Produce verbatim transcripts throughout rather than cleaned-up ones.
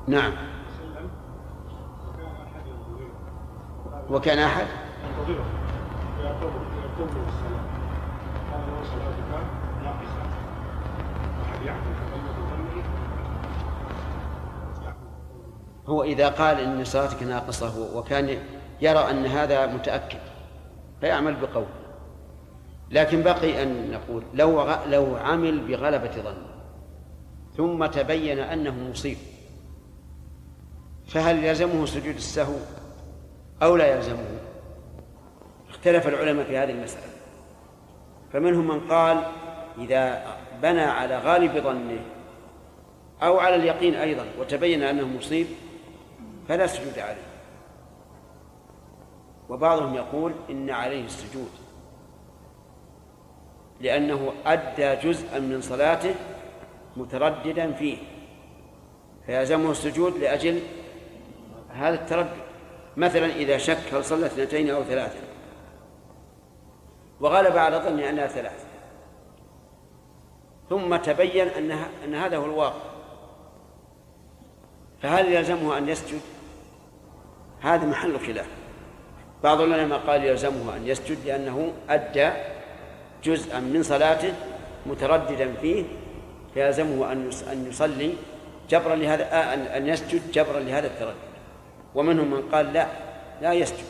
نعم. وكان أحد ينتظره ويعتبر يعتبر الصلاة قال له صلاتك ناقصة أحد يعمل هو إذا قال إن صلاتك ناقصة وكان يرى أن هذا متأكد فيعمل بقول. لكن بقي أن نقول لو لو عمل بغلبة ظن ثم تبين أنه مصيب فهل يلزمه سجود السهو أو لا يلزمه؟ اختلف العلماء في هذه المسألة، فمنهم من قال إذا بنى على غالب ظنه أو على اليقين أيضا وتبين أنه مصيب فلا سجود عليه، وبعضهم يقول إن عليه السجود لأنه أدى جزءا من صلاته مترددا فيه فيلزمه السجود لأجل هذا التردد. مثلا إذا شك هل صلى اثنتين أو ثلاثة وغلب على ظنه أنها ثلاثة ثم تبين أنها أن هذا هو الواقع فهل يلزمه أن يسجد؟ هذا محل خلاف. بعض العلماء قال يلزمه أن يسجد لأنه أدى جزءا من صلاته مترددا فيه فيلزمه أن يصلي جبرا لهذا أن يسجد جبرا لهذا التردد. ومنهم من قال لا لا يسجد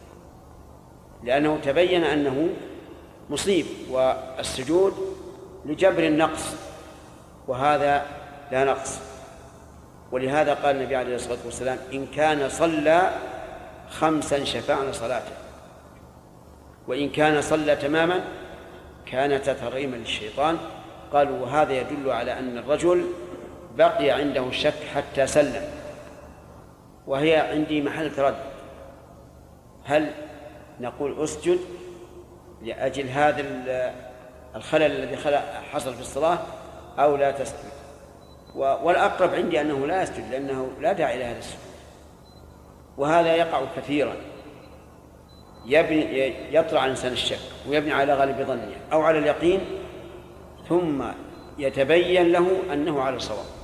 لأنه تبين أنه مصيب والسجود لجبر النقص وهذا لا نقص. ولهذا قال النبي عليه الصلاة والسلام إن كان صلى خمسا شفعنا صلاته وإن كان صلى تماما كانت ترغيما للشيطان. قالوا وهذا يدل على أن الرجل بقي عنده الشك حتى سلم، وهي عندي محل تردد هل نقول أسجد لأجل هذا الخلل الذي حصل في الصلاة أو لا تسجد؟ والأقرب عندي أنه لا يسجد لأنه لا داعي لهذا السجود. وهذا يقع كثيرا يبني يطلع الإنسان الشك ويبني على غالب ظنه أو على اليقين ثم يتبين له أنه على الصواب